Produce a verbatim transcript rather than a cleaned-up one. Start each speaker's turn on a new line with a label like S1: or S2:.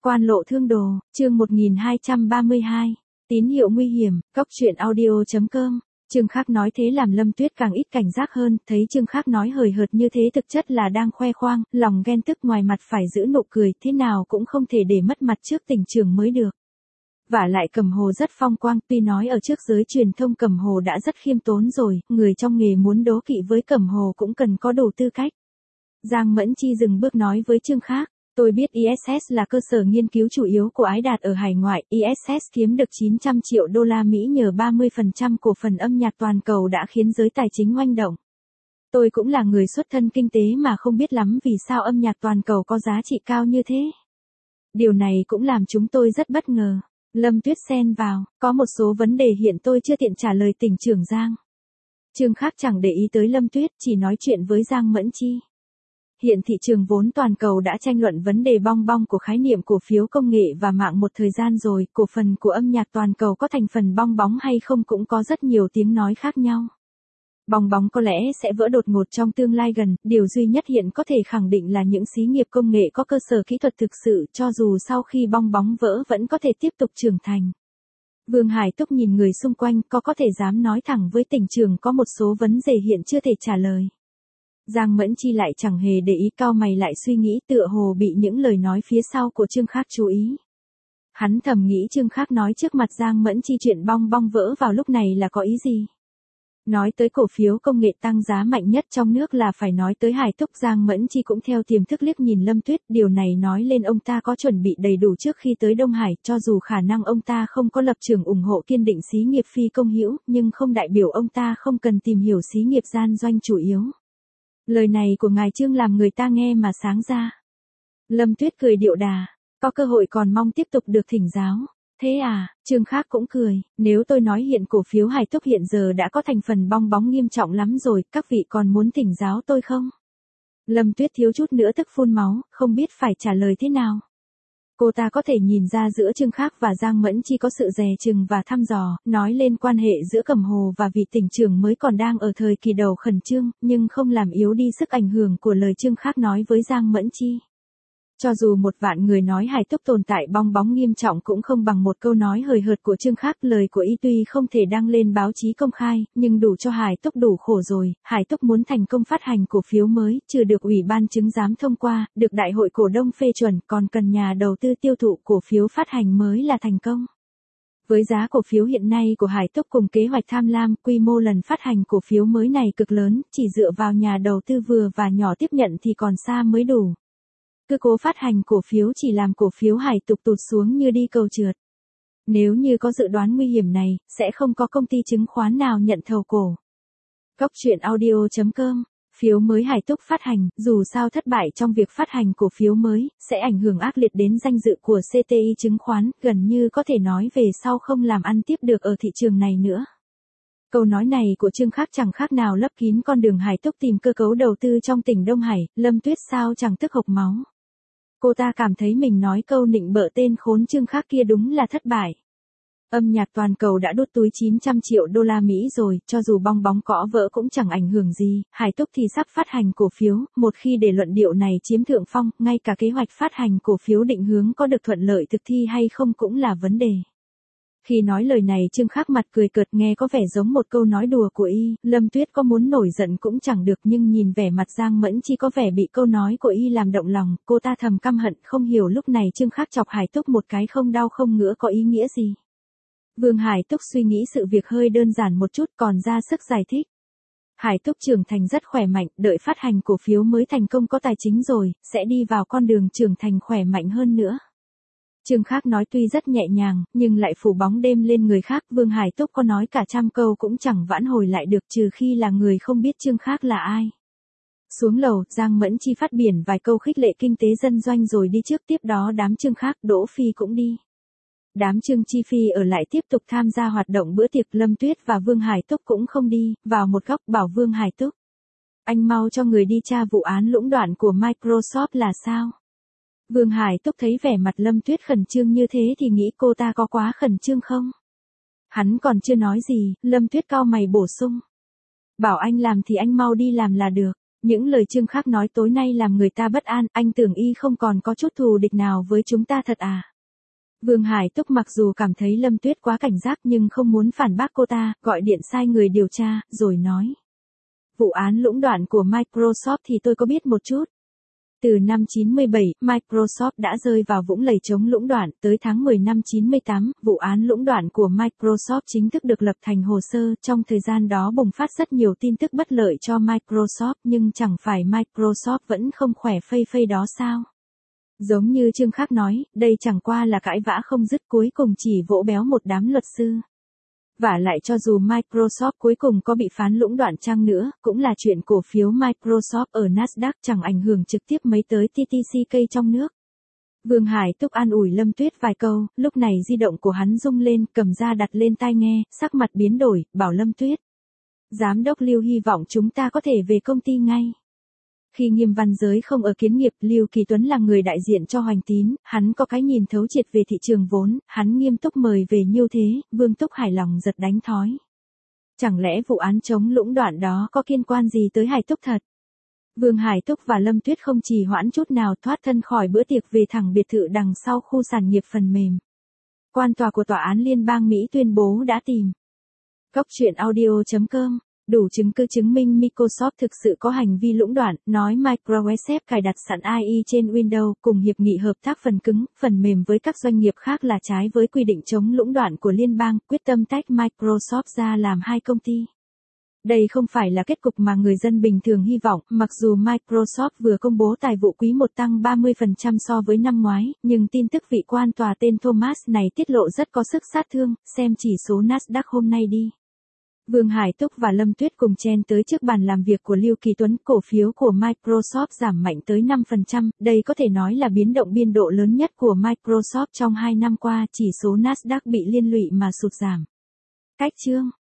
S1: Quan lộ thương đồ, chương một nghìn hai trăm ba mươi hai. Tín hiệu nguy hiểm, cóc truyện audio chấm com. Trương Khắc nói thế làm Lâm Tuyết càng ít cảnh giác hơn, thấy Trương Khắc nói hời hợt như thế thực chất là đang khoe khoang, lòng ghen tức ngoài mặt phải giữ nụ cười, thế nào cũng không thể để mất mặt trước tình trường mới được. Vả lại Cẩm Hồ rất phong quang, tuy nói ở trước giới truyền thông Cẩm Hồ đã rất khiêm tốn rồi, người trong nghề muốn đố kỵ với Cẩm Hồ cũng cần có đủ tư cách. Giang Mẫn Chi dừng bước nói với Trương Khắc. Tôi biết i ét ét là cơ sở nghiên cứu chủ yếu của Ái Đạt ở hải ngoại, i ét ét kiếm được chín trăm triệu đô la Mỹ nhờ ba mươi phần trăm cổ phần âm nhạc toàn cầu đã khiến giới tài chính oanh động. Tôi cũng là người xuất thân kinh tế mà không biết lắm vì sao âm nhạc toàn cầu có giá trị cao như thế. Điều này cũng làm chúng tôi rất bất ngờ. Lâm Tuyết xen vào, có một số vấn đề hiện tôi chưa tiện trả lời tỉnh trưởng Giang. Trương Khắc chẳng để ý tới Lâm Tuyết, chỉ nói chuyện với Giang Mẫn Chi. Hiện thị trường vốn toàn cầu đã tranh luận vấn đề bong bong của khái niệm cổ phiếu công nghệ và mạng một thời gian rồi, cổ phần của âm nhạc toàn cầu có thành phần bong bóng hay không cũng có rất nhiều tiếng nói khác nhau. Bong bóng có lẽ sẽ vỡ đột ngột trong tương lai gần, điều duy nhất hiện có thể khẳng định là những xí nghiệp công nghệ có cơ sở kỹ thuật thực sự cho dù sau khi bong bóng vỡ vẫn có thể tiếp tục trưởng thành. Vương Hải Túc nhìn người xung quanh có có thể dám nói thẳng với tỉnh trưởng có một số vấn đề hiện chưa thể trả lời. Giang Mẫn Chi lại chẳng hề để ý, cau mày lại suy nghĩ tựa hồ bị những lời nói phía sau của Trương Khắc chú ý. Hắn thầm nghĩ Trương Khắc nói trước mặt Giang Mẫn Chi chuyện bong bong vỡ vào lúc này là có ý gì? Nói tới cổ phiếu công nghệ tăng giá mạnh nhất trong nước là phải nói tới Hải Túc. Giang Mẫn Chi cũng theo tiềm thức liếc nhìn Lâm Tuyết, điều này nói lên ông ta có chuẩn bị đầy đủ trước khi tới Đông Hải, cho dù khả năng ông ta không có lập trường ủng hộ kiên định xí nghiệp phi công hữu, nhưng không đại biểu ông ta không cần tìm hiểu xí nghiệp gian doanh chủ yếu. Lời này của ngài Trương làm người ta nghe mà sáng ra. Lâm Tuyết cười điệu đà, có cơ hội còn mong tiếp tục được thỉnh giáo. Thế à, Trương Khắc cũng cười, nếu tôi nói hiện cổ phiếu Hải Túc hiện giờ đã có thành phần bong bóng nghiêm trọng lắm rồi, các vị còn muốn thỉnh giáo tôi không? Lâm Tuyết thiếu chút nữa tức phun máu, không biết phải trả lời thế nào. Cô ta có thể nhìn ra giữa Trương Khắc và Giang Mẫn Chi có sự dè chừng và thăm dò, nói lên quan hệ giữa Cẩm Hồ và vị tỉnh trưởng mới còn đang ở thời kỳ đầu khẩn trương, nhưng không làm yếu đi sức ảnh hưởng của lời Trương Khắc nói với Giang Mẫn Chi. Cho dù một vạn người nói Hải Túc tồn tại bong bóng nghiêm trọng cũng không bằng một câu nói hời hợt của Trương Khắc. Lời của y tuy không thể đăng lên báo chí công khai, nhưng đủ cho Hải Túc đủ khổ rồi. Hải Túc muốn thành công phát hành cổ phiếu mới, chưa được ủy ban chứng giám thông qua, được đại hội cổ đông phê chuẩn, còn cần nhà đầu tư tiêu thụ cổ phiếu phát hành mới là thành công. Với giá cổ phiếu hiện nay của Hải Túc cùng kế hoạch tham lam, quy mô lần phát hành cổ phiếu mới này cực lớn, chỉ dựa vào nhà đầu tư vừa và nhỏ tiếp nhận thì còn xa mới đủ. Cứ cố phát hành cổ phiếu chỉ làm cổ phiếu Hải Túc tụt xuống như đi cầu trượt. Nếu như có dự đoán nguy hiểm này, sẽ không có công ty chứng khoán nào nhận thầu cổ. Cóc truyện audio chấm com. Phiếu mới Hải Túc phát hành, dù sao thất bại trong việc phát hành cổ phiếu mới, sẽ ảnh hưởng ác liệt đến danh dự của xê tê i chứng khoán, gần như có thể nói về sau không làm ăn tiếp được ở thị trường này nữa. Câu nói này của Trương Khắc chẳng khác nào lấp kín con đường Hải Túc tìm cơ cấu đầu tư trong tỉnh Đông Hải. Lâm Tuyết sao chẳng tức hộc máu. Cô ta cảm thấy mình nói câu nịnh bợ tên khốn Trương Khắc kia đúng là thất bại. Âm nhạc toàn cầu đã đốt túi chín trăm triệu đô la Mỹ rồi, cho dù bong bóng cõ vỡ cũng chẳng ảnh hưởng gì. Hải Túc thì sắp phát hành cổ phiếu, một khi để luận điệu này chiếm thượng phong, ngay cả kế hoạch phát hành cổ phiếu định hướng có được thuận lợi thực thi hay không cũng là vấn đề. Khi nói lời này Trương Khắc mặt cười cợt nghe có vẻ giống một câu nói đùa của y, Lâm Tuyết có muốn nổi giận cũng chẳng được, nhưng nhìn vẻ mặt Giang Mẫn Chi có vẻ bị câu nói của y làm động lòng, cô ta thầm căm hận, không hiểu lúc này Trương Khắc chọc Hải Túc một cái không đau không ngứa có ý nghĩa gì. Vương Hải Túc suy nghĩ sự việc hơi đơn giản một chút còn ra sức giải thích. Hải Túc trưởng thành rất khỏe mạnh, đợi phát hành cổ phiếu mới thành công có tài chính rồi, sẽ đi vào con đường trưởng thành khỏe mạnh hơn nữa. Trương Khắc nói tuy rất nhẹ nhàng, nhưng lại phủ bóng đêm lên người khác. Vương Hải Túc có nói cả trăm câu cũng chẳng vãn hồi lại được trừ khi là người không biết Trương Khắc là ai. Xuống lầu, Giang Mẫn Chi phát biển vài câu khích lệ kinh tế dân doanh rồi đi trước, tiếp đó đám Trương Khắc, Đỗ Phi cũng đi. Đám Trương Chi Phi ở lại tiếp tục tham gia hoạt động bữa tiệc. Lâm Tuyết và Vương Hải Túc cũng không đi, vào một góc bảo Vương Hải Túc. Anh mau cho người đi tra vụ án lũng đoạn của Microsoft là sao? Vương Hải Túc thấy vẻ mặt Lâm Tuyết khẩn trương như thế thì nghĩ cô ta có quá khẩn trương không? Hắn còn chưa nói gì, Lâm Tuyết cau mày bổ sung. Bảo anh làm thì anh mau đi làm là được. Những lời Trương Khắc nói tối nay làm người ta bất an, anh tưởng y không còn có chút thù địch nào với chúng ta thật à? Vương Hải Túc mặc dù cảm thấy Lâm Tuyết quá cảnh giác nhưng không muốn phản bác cô ta, gọi điện sai người điều tra, rồi nói. Vụ án lũng đoạn của Microsoft thì tôi có biết một chút. Từ năm chín mươi bảy, Microsoft đã rơi vào vũng lầy chống lũng đoạn, tới tháng mười năm chín mươi tám, vụ án lũng đoạn của Microsoft chính thức được lập thành hồ sơ, trong thời gian đó bùng phát rất nhiều tin tức bất lợi cho Microsoft, nhưng chẳng phải Microsoft vẫn không khỏe phây phây đó sao? Giống như Trương Khắc nói, đây chẳng qua là cãi vã không dứt, cuối cùng chỉ vỗ béo một đám luật sư. Vả lại cho dù Microsoft cuối cùng có bị phán lũng đoạn chăng nữa, cũng là chuyện cổ phiếu Microsoft ở Nasdaq chẳng ảnh hưởng trực tiếp mấy tới tê tê xê ca trong nước. Vương Hải Túc an ủi Lâm Tuyết vài câu, lúc này di động của hắn rung lên, cầm ra đặt lên tai nghe, sắc mặt biến đổi, bảo Lâm Tuyết. Giám đốc Lưu hy vọng chúng ta có thể về công ty ngay. Khi Nghiêm Văn Giới không ở kiến nghiệp, Lưu Kỳ Tuấn là người đại diện cho Hoành Tín, hắn có cái nhìn thấu triệt về thị trường vốn, hắn nghiêm túc mời về như thế, Vương Túc hài lòng giật đánh thói. Chẳng lẽ vụ án chống lũng đoạn đó có liên quan gì tới Hải Túc thật? Vương Hải Túc và Lâm Tuyết không trì hoãn chút nào, thoát thân khỏi bữa tiệc về thẳng biệt thự đằng sau khu sản nghiệp phần mềm. Quan tòa của Tòa án Liên bang Mỹ tuyên bố đã tìm. Góc truyện audio chấm com đủ chứng cứ chứng minh Microsoft thực sự có hành vi lũng đoạn, nói Microsoft cài đặt sẵn a i trên Windows cùng hiệp nghị hợp tác phần cứng, phần mềm với các doanh nghiệp khác là trái với quy định chống lũng đoạn của liên bang, quyết tâm tách Microsoft ra làm hai công ty. Đây không phải là kết cục mà người dân bình thường hy vọng, mặc dù Microsoft vừa công bố tài vụ quý một tăng ba mươi phần trăm so với năm ngoái, nhưng tin tức vị quan tòa tên Thomas này tiết lộ rất có sức sát thương, xem chỉ số Nasdaq hôm nay đi. Vương Hải Túc và Lâm Tuyết cùng chen tới trước bàn làm việc của Lưu Kỳ Tuấn, cổ phiếu của Microsoft giảm mạnh tới năm phần trăm, đây có thể nói là biến động biên độ lớn nhất của Microsoft trong hai năm qua, chỉ số Nasdaq bị liên lụy mà sụt giảm. Cách chương